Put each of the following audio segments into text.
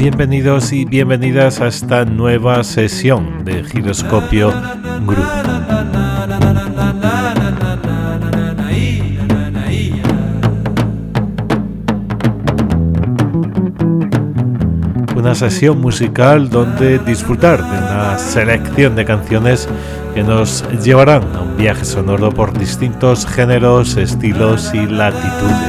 Bienvenidos y bienvenidas a esta nueva sesión de Giroscopio Groove. Una sesión musical donde disfrutar de una selección de canciones que nos llevarán a un viaje sonoro por distintos géneros, estilos y latitudes.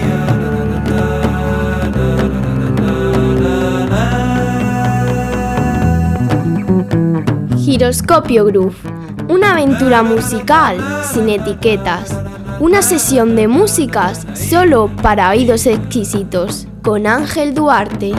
Giroscopio Groove, una aventura musical sin etiquetas, una sesión de músicas solo para oídos exquisitos, con Ángel Duarte.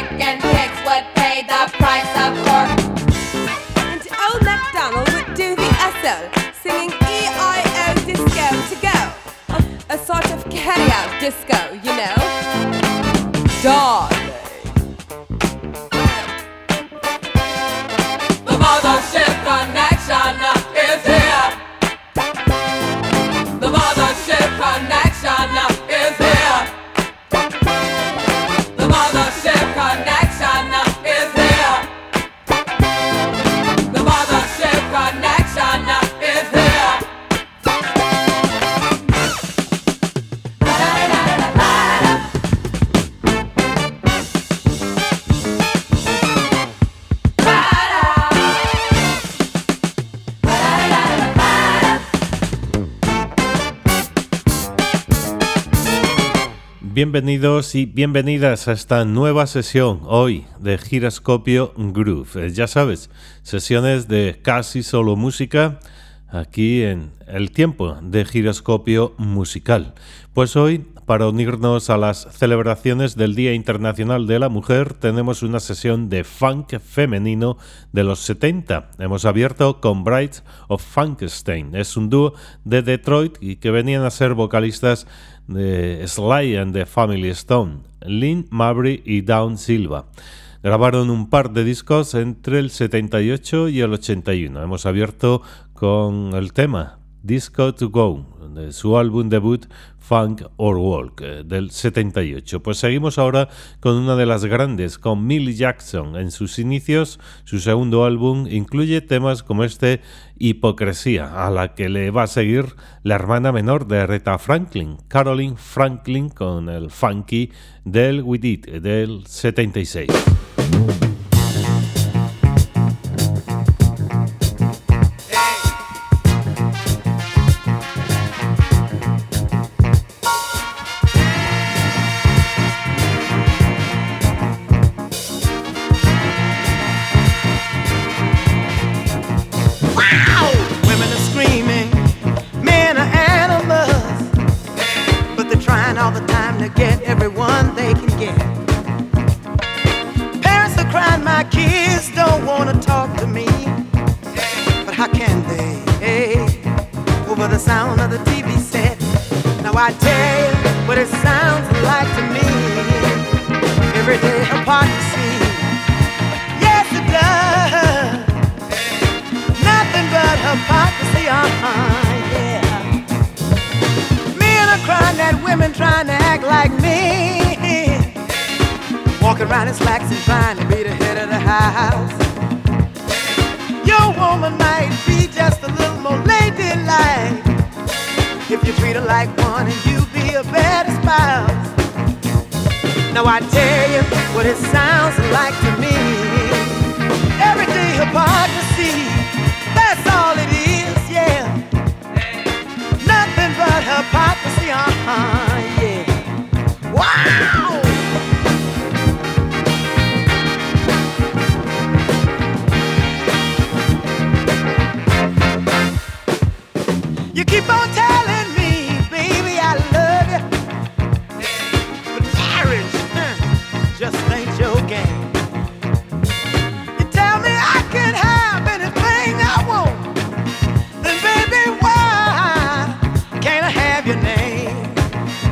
And old MacDonald would do the Patty house, disco, you know. Dog. The mothership connection is here. The mothership connection is here. The mothership connection is here. The mothership connection is here. Bienvenidos y bienvenidas a esta nueva sesión hoy de Giroscopio Groove. Ya sabes, sesiones de casi solo música aquí en el tiempo de Giroscopio Musical. Pues hoy, para unirnos a las celebraciones del Día Internacional de la Mujer, tenemos una sesión de funk femenino de los 70. Hemos abierto con Brides of Funkstein. Es un dúo de Detroit y que venían a ser vocalistas de Sly and the Family Stone, Lynn Mabry y Dawn Silva. Grabaron un par de discos entre el 78 y el 81. Hemos abierto con el tema Disco to Go, de su álbum debut Funk or Walk, del 78. Pues seguimos ahora con una de las grandes, con Millie Jackson. En sus inicios, su segundo álbum incluye temas como este Hipocresía, a la que le va a seguir la hermana menor de Aretha Franklin, Caroline Franklin, con el funky del We Did, del 76. All the time to get everyone they can get. Parents are crying, my kids don't want to talk to me. But how can they? Over the sound of the TV set. Now I tell you what it sounds like to me. Everyday hypocrisy. Yes, it does. Nothing but hypocrisy, yeah. Crying that women trying to act like me, walking around in slacks and trying to be the head of the house. Your woman might be just a little more ladylike if you treat her like one and you be a better spouse. Now I tell you what it sounds like to me. Everyday hypocrisy, that's all it is, yeah. Nothing but hypocrisy, yeah. Wow! You keep on telling me, baby, I love you, but marriage just ain't your game. You tell me I can have anything I want, then baby, why can't I have your name?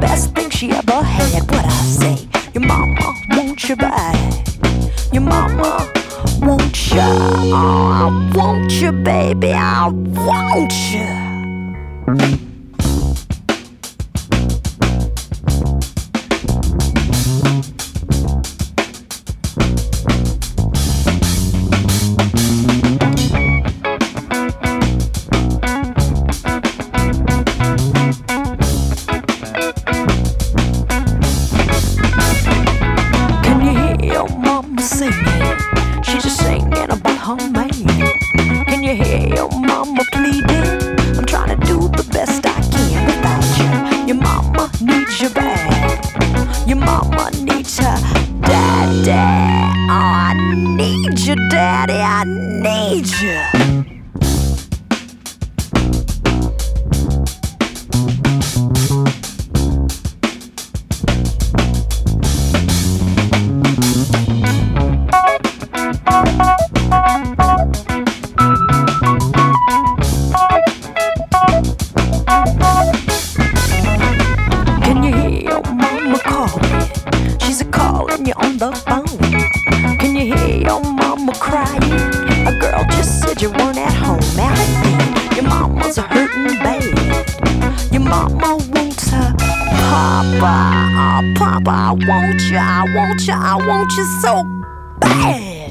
best thing she ever had. What I say? Your mama wants you back. Your mama wants you. Oh, I want you, baby. I want you. I want you so bad.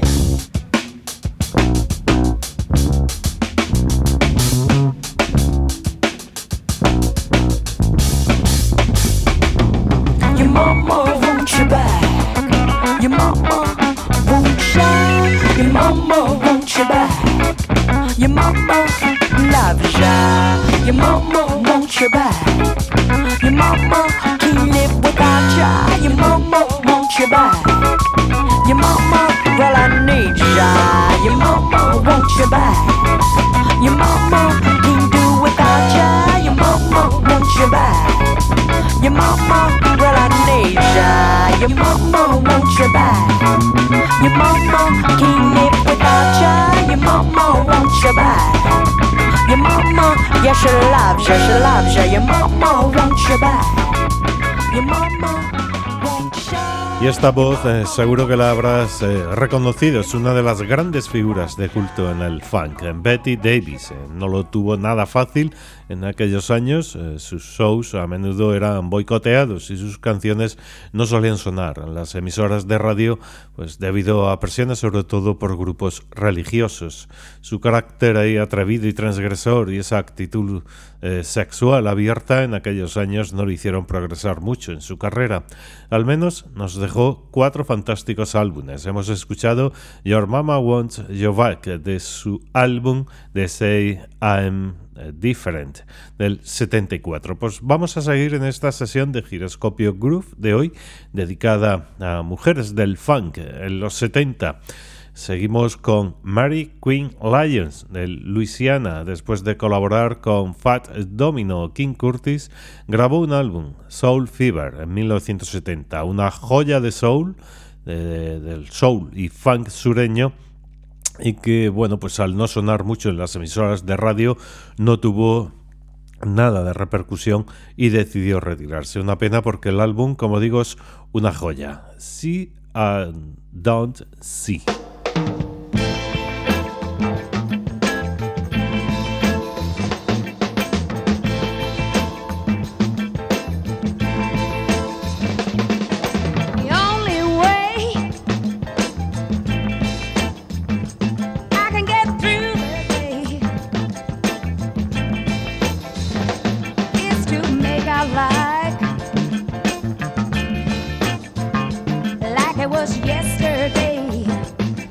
Your mama wants you back. Your mama wants you. Your mama wants you back. Your mama loves you. Your mama wants you back. Your mama can't live without you. Your mama wants you back. Your mama, well I need ya. Your mama wants you back. Your mama can't do without ya. Your mama wants you back. Your mama, well I need ya. Your mama wants you back. Your mama can't live without ya. Your mama wants you back. Your mama, yeah she loves ya, she loves ya. Your mama wants you back. Your mama. Y esta voz seguro que la habrás reconocido, es una de las grandes figuras de culto en el funk, Betty Davis. No lo tuvo nada fácil en aquellos años, sus shows a menudo eran boicoteados y sus canciones no solían sonar en las emisoras de radio, pues debido a presiones sobre todo por grupos religiosos. Su carácter ahí atrevido y transgresor y esa actitud sexual abierta en aquellos años no le hicieron progresar mucho en su carrera. Al menos nos dejó 4 fantásticos álbumes. Hemos escuchado Your Mama Wants You Back de su álbum The Say I'm Different del 74. Pues vamos a seguir en esta sesión de Giroscopio Groove de hoy dedicada a mujeres del funk en los 70. Seguimos con Mary Queen Lyons de Luisiana. Después de colaborar con Fat Domino, King Curtis grabó un álbum, Soul Fever, en 1970, una joya de soul, del soul y funk sureño, y que, bueno, pues al no sonar mucho en las emisoras de radio no tuvo nada de repercusión y decidió retirarse. Una pena porque el álbum, como digo, es una joya. See and Don't See. Like it was yesterday.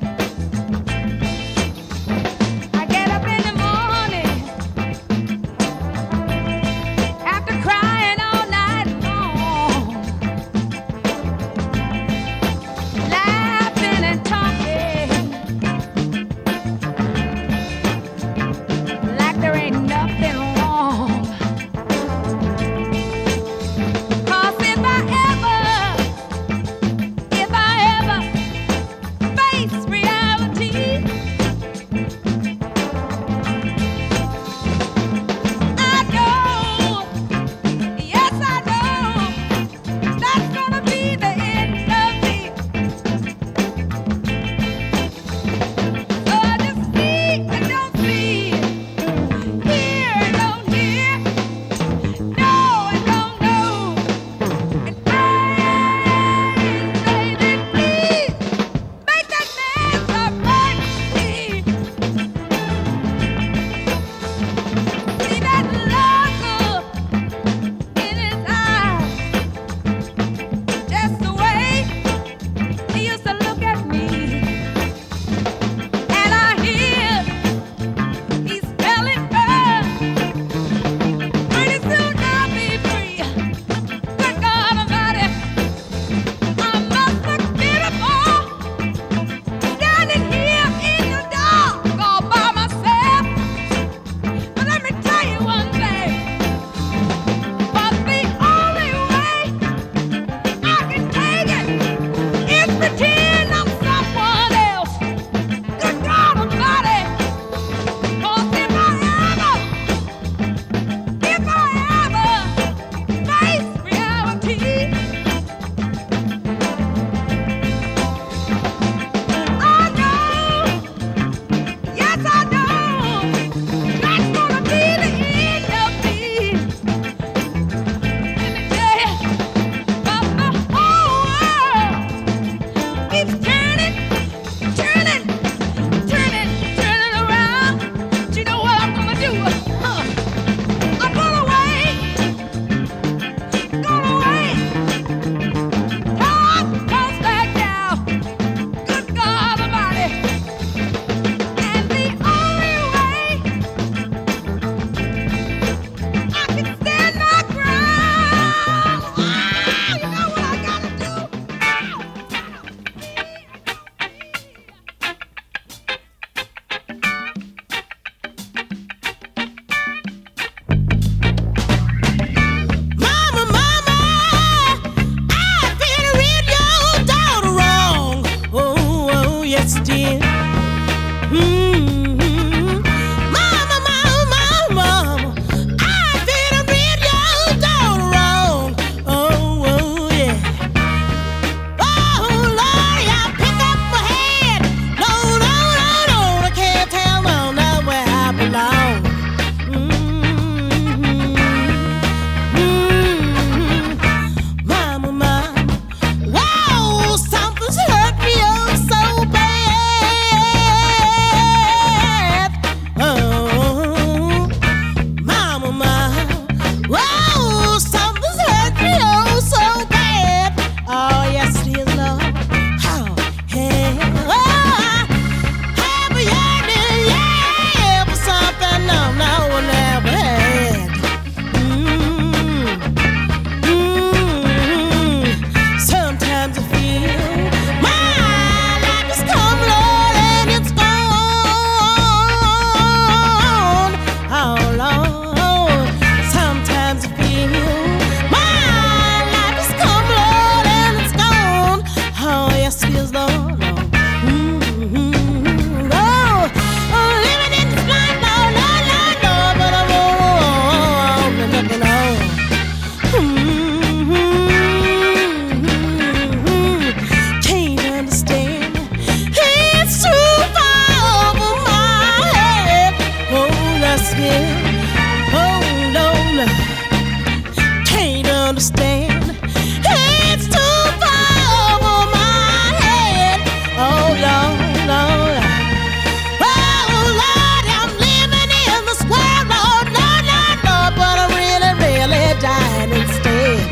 stand. It's too far over my head. Oh Lord, Lord. Oh Lord, I'm living in the square. Lord, Lord, Lord, Lord, but I'm really, really dying instead.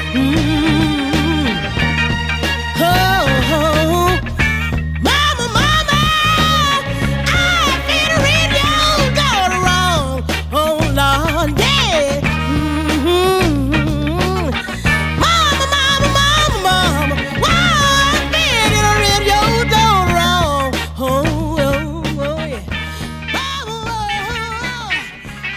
Oh, oh. Mama, mama, I feel to read your daughter wrong. Oh Lord, yeah. Mama, mama, mama, mama, why I feel to read your daughter wrong. Oh, oh, oh, yeah. Oh, oh, oh.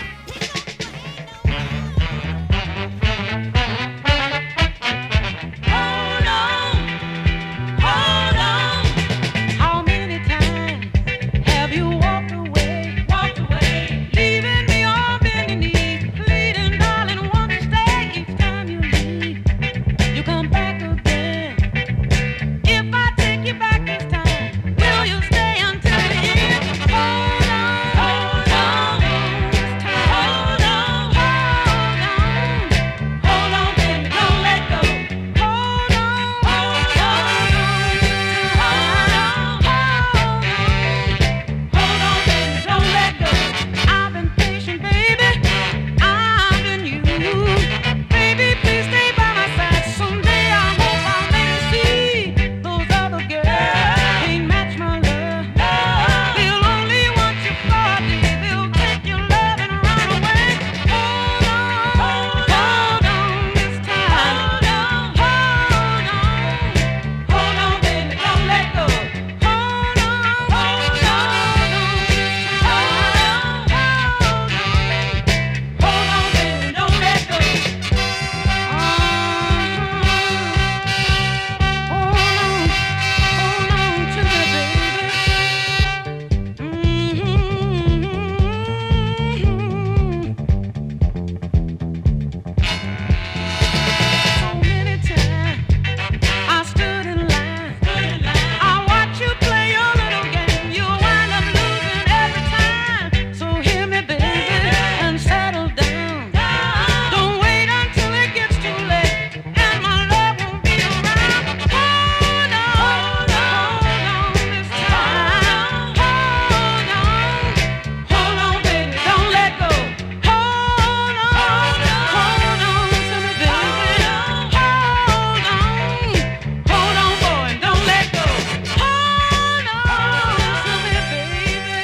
Hold on, hold on. How many times have you walked away, leaving me on bending knees, pleading, darling, won't you stay? Each time you leave, you come back again. If I take you back this time, will you stay until the end? Hold on, this time. Hold on, baby, don't let go. Hold on, this time. Hold on, baby, don't let go. I've been patient, baby. I've been used. Baby, please stay by my side. Someday I hope I'll make you see those other girls can't match my love. They'll only want you for a day. They'll take your love and run away. Hold on, this time. Hold on, baby, don't let go. Hold on, this time. Hold on, baby, don't let go. Hold on to me, baby. So many times I stood in line. I watch you play your little game. You wind up losing every time. So hear me, baby, and settle down. Don't wait until it gets too late, and my love won't be around. Hold on, this time. Hold on, baby, don't let go. Hold on to me, baby. Hold on, boy, don't let go. Hold on to me, baby.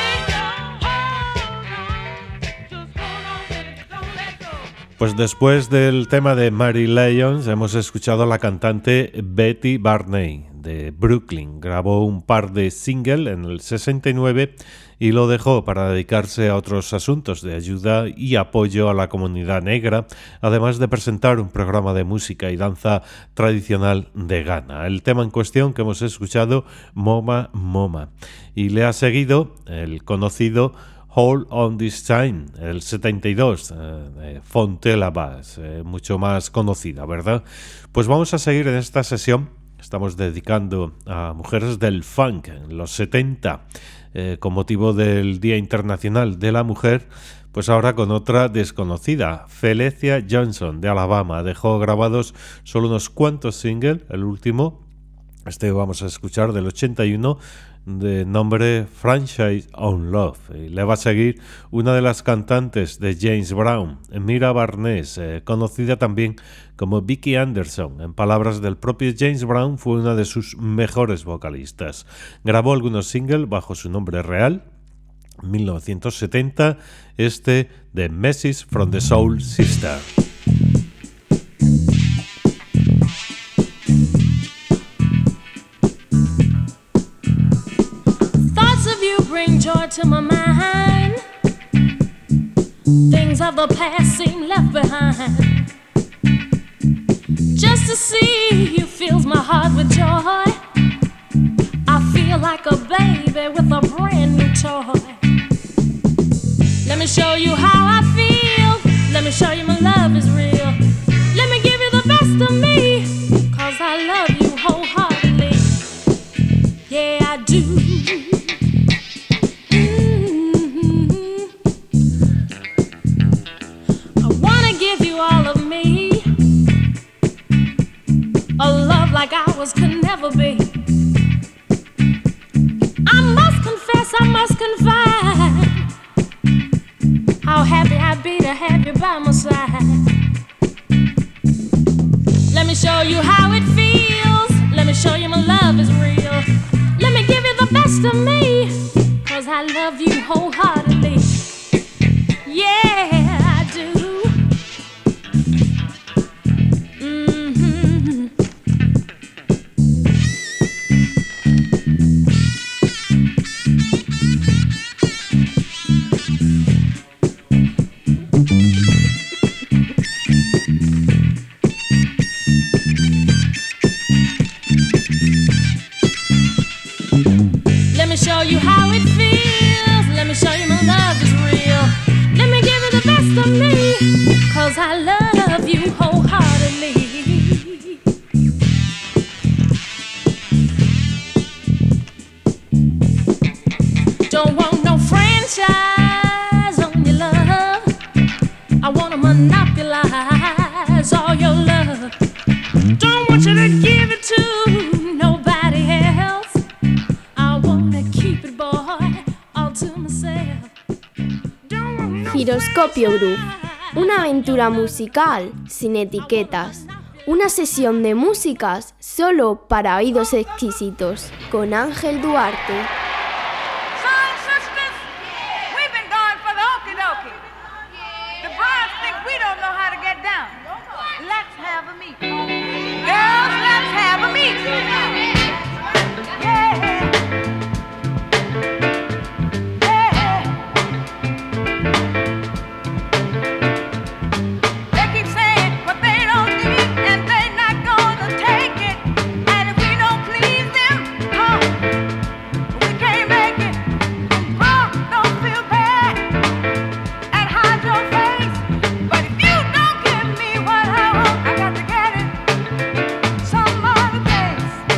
Just hold on, baby, don't let go. Pues después del tema de Mary Lyons hemos escuchado a la cantante Betty Barney de Brooklyn. Grabó un par de singles en el 69 y lo dejó para dedicarse a otros asuntos de ayuda y apoyo a la comunidad negra, además de presentar un programa de música y danza tradicional de Ghana. El tema en cuestión que hemos escuchado, Moma Moma. Y le ha seguido el conocido Hold on This Time, el 72, de Fontella Bass, mucho más conocida, ¿verdad? Pues vamos a seguir en esta sesión. Estamos dedicando a mujeres del funk en los 70, con motivo del Día Internacional de la Mujer, pues ahora con otra desconocida, Felecia Johnson de Alabama. Dejó grabados solo unos cuantos singles, el último, vamos a escuchar del 81, de nombre Franchise on Love. Y le va a seguir una de las cantantes de James Brown, Mira Barnes, conocida también como Vicky Anderson. En palabras del propio James Brown, fue una de sus mejores vocalistas. Grabó algunos singles bajo su nombre real. En 1970, de Message from the Soul Sister. Bring joy to my mind. Things of the past seem left behind. Just to see you fills my heart with joy. I feel like a baby with a brand new toy. Let me show you how I feel. Let me show you my love is real. Let me give you the best of me, 'cause I love you wholeheartedly. Yeah, I do. All of me, like ours could never be. I must confess, I must confide, how happy I'd be to have you by my side. Let me show you how it feels. Let me show you my love is real. Let me give you the best of me, 'cause I love you wholeheartedly. Yeah, I do. Let me show you how it feels. Let me show you my love is real. Let me give you the best of me, 'cause I love you wholeheartedly. Don't want no franchise on your love. I wanna monopolize all your love. Don't want you to give it to nobody else. I wanna keep it, boy, all to myself. Don't want no Giroscopio Groove, una aventura musical sin etiquetas, una sesión de músicas solo para oídos exquisitos, con Ángel Duarte. Son sisters, we've been going for the okie dokie. The brides think we don't know how to get down. Let's have a meet. Girls, let's have a meet. Yeah. They keep saying what they don't need, and they're not gonna take it. And if we don't please them, we can't make it. Don't feel bad and hide your face. But if you don't give me what I want, I got to get it some other place.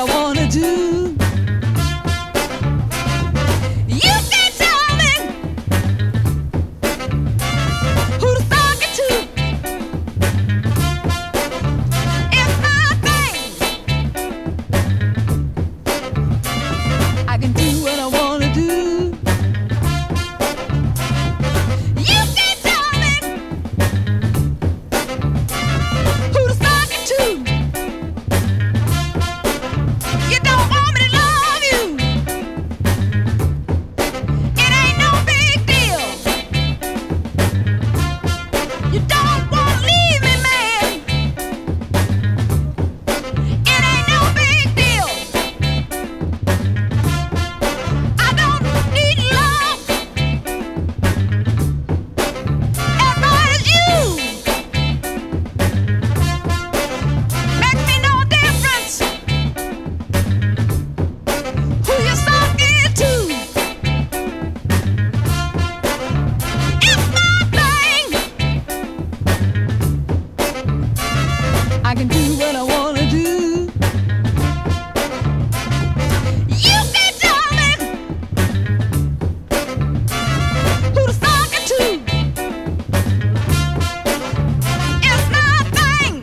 I wanna do. You can tell me who to talk it to. It's my thing. I can do what I wanna do. You can tell me who to talk it to. You don't want me to love you. It ain't no big deal. You don't want to leave me, man. It ain't no big deal. I don't need love as much as you. Makes me no difference who you talking to. It's my thing. I can do what I wanna do. You can tell me who to talking to. It's my thing.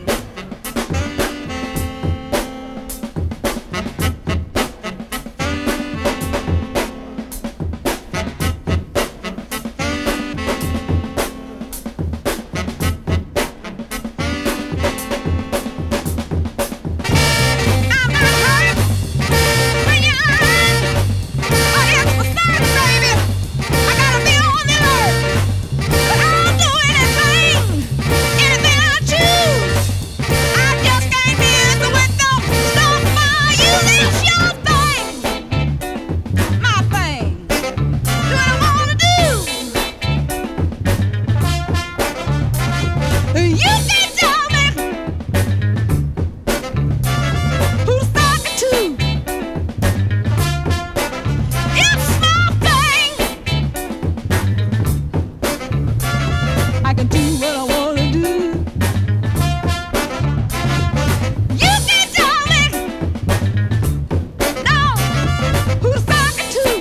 I'm not hurt when you're hurt. It's my son, baby. I gotta be on the alert. But I'll do anything I choose. I just can't be in the window, stop by you. It's your thing, my thing. Do what I wanna do. You can tell me who to talk it to. It's my thing. I can do what I wanna do. You can tell me no who to talk it to.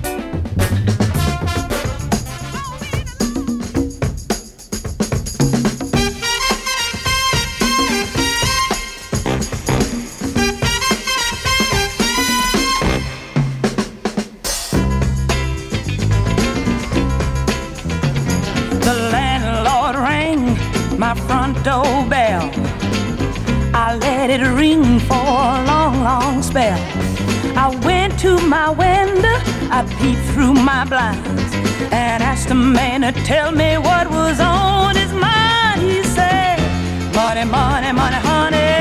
The landlord rang my front doorbell. I let it ring for a long, long spell. I went to my window, I peeped through my blinds, and asked the man to tell me what was on his mind. He said, money, money, money, honey.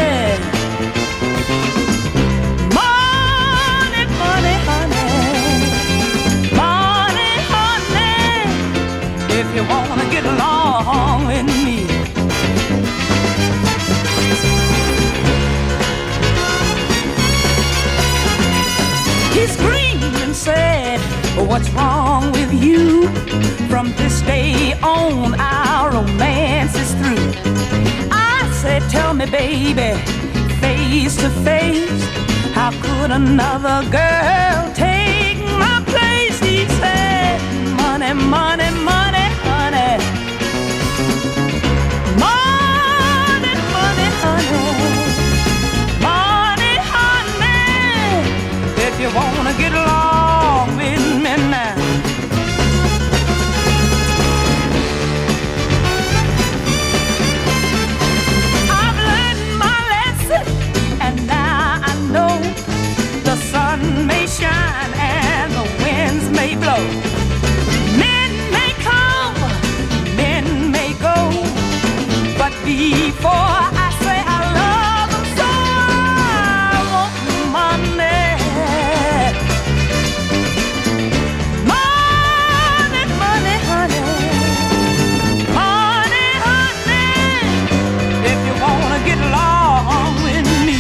Money, money, honey. Money, honey. If you wanna get along with me. He screamed and said, what's wrong with you? From this day on, our romance is through. I said, tell me, baby, face to face, how could another girl take my place? He said, money, money, money, honey. Money, money, honey. Money, honey. If you wanna get along with me now. I've learned my lesson, and now I know the sun may shine and the winds may blow. Men may come, men may go, but before I say I love them so, I want money. Money, money, honey. Money, honey. If you wanna get along with me.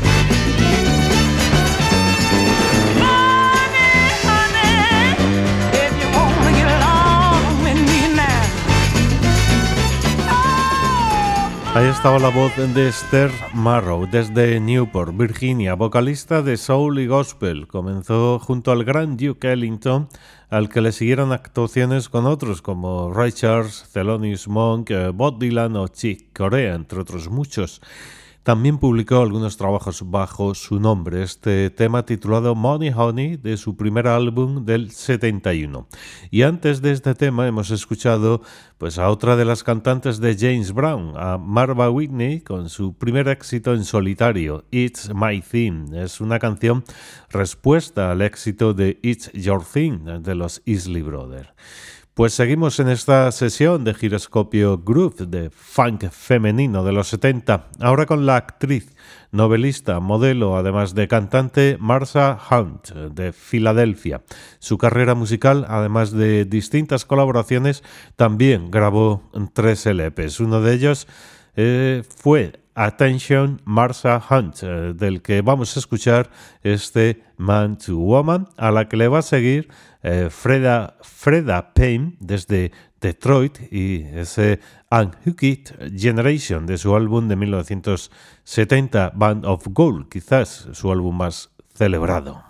Money, honey. If you wanna get along with me now. Ahí estaba la voz de Esther Marrow desde Newport, Virginia, vocalista de soul y gospel. Comenzó junto al gran Duke Ellington, al que le siguieron actuaciones con otros como Ray Charles, Thelonious Monk, Bob Dylan o Chick Corea, entre otros muchos. También publicó algunos trabajos bajo su nombre, este tema titulado Money Honey de su primer álbum del 71. Y antes de este tema hemos escuchado pues a otra de las cantantes de James Brown, a Marva Whitney, con su primer éxito en solitario, It's My Thing. Es una canción respuesta al éxito de It's Your Thing de los Isley Brothers. Pues seguimos en esta sesión de Giroscopio Groove de funk femenino de los 70, ahora con la actriz, novelista, modelo, además de cantante, Marsha Hunt, de Filadelfia. Su carrera musical, además de distintas colaboraciones, también grabó 3 LPs. Uno de ellos fue Attention Marsha Hunt, del que vamos a escuchar este Man to Woman, a la que le va a seguir Freda Payne desde Detroit y ese Unhooked Generation de su álbum de 1970, Band of Gold, quizás su álbum más celebrado.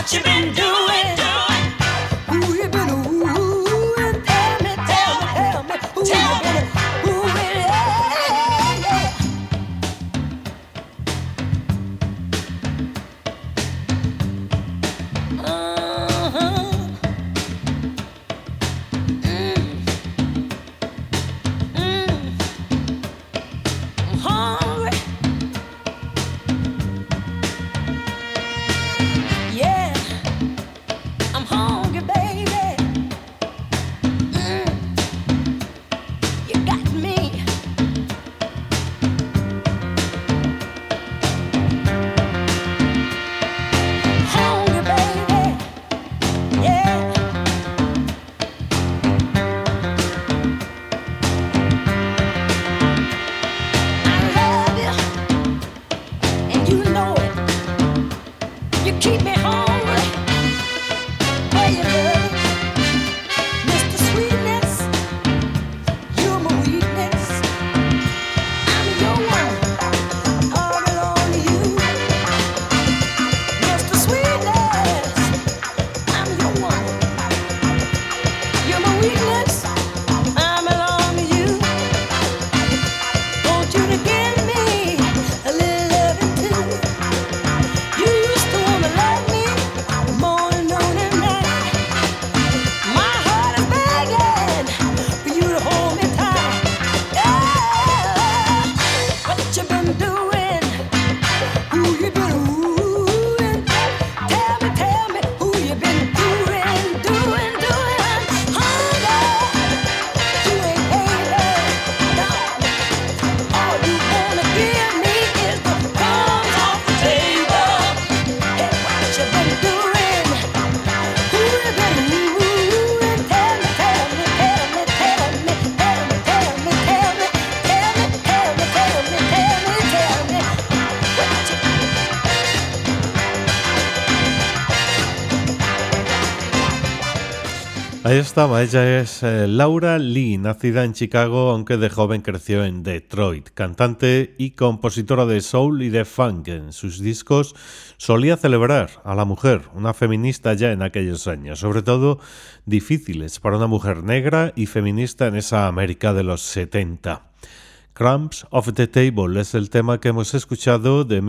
Ahí estaba, ella es Laura Lee, nacida en Chicago, aunque de joven creció en Detroit. Cantante y compositora de soul y de funk. En sus discos solía celebrar a la mujer, una feminista ya en aquellos años, sobre todo difíciles para una mujer negra y feminista en esa América de los 70. Crumbs of the Table es el tema que hemos escuchado de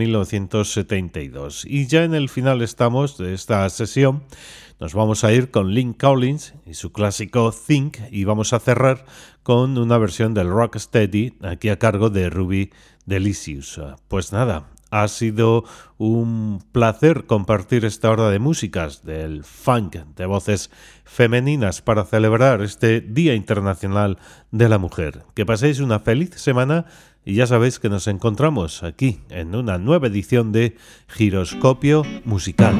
1972. Y ya en el final estamos de esta sesión. Nos vamos a ir con Lynn Collins y su clásico Think, y vamos a cerrar con una versión del Rocksteady, aquí a cargo de Ruby Delicious. Pues nada, ha sido un placer compartir esta hora de músicas, del funk, de voces femeninas para celebrar este Día Internacional de la Mujer. Que paséis una feliz semana y ya sabéis que nos encontramos aquí en una nueva edición de Giroscopio Musical.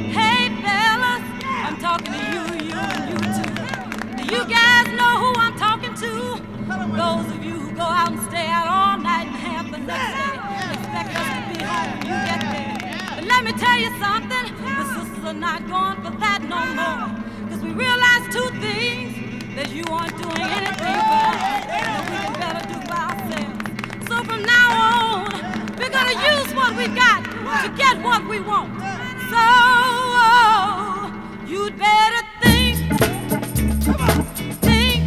Those of you who go out and stay out all night and have the next day, expect us to be home when you get there. But let me tell you something, the sisters are not going for that no more. Cause we realize two things, that you aren't doing anything for us, that we can better do by ourselves. So from now on, we're gonna use what we got to get what we want. So, you'd better think, think.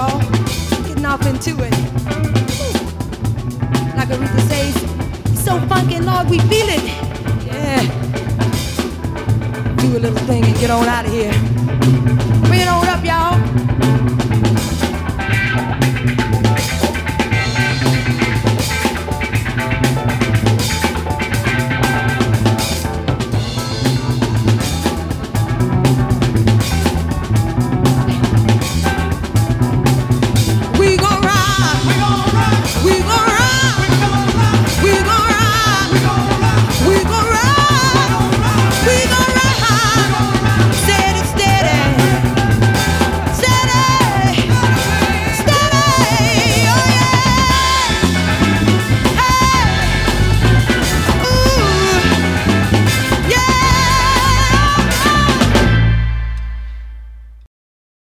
y'all. Getting off into it. Like Aretha says, it's so funky, Lord, we feel it. Yeah. Do a little thing and get on out of here. Bring it on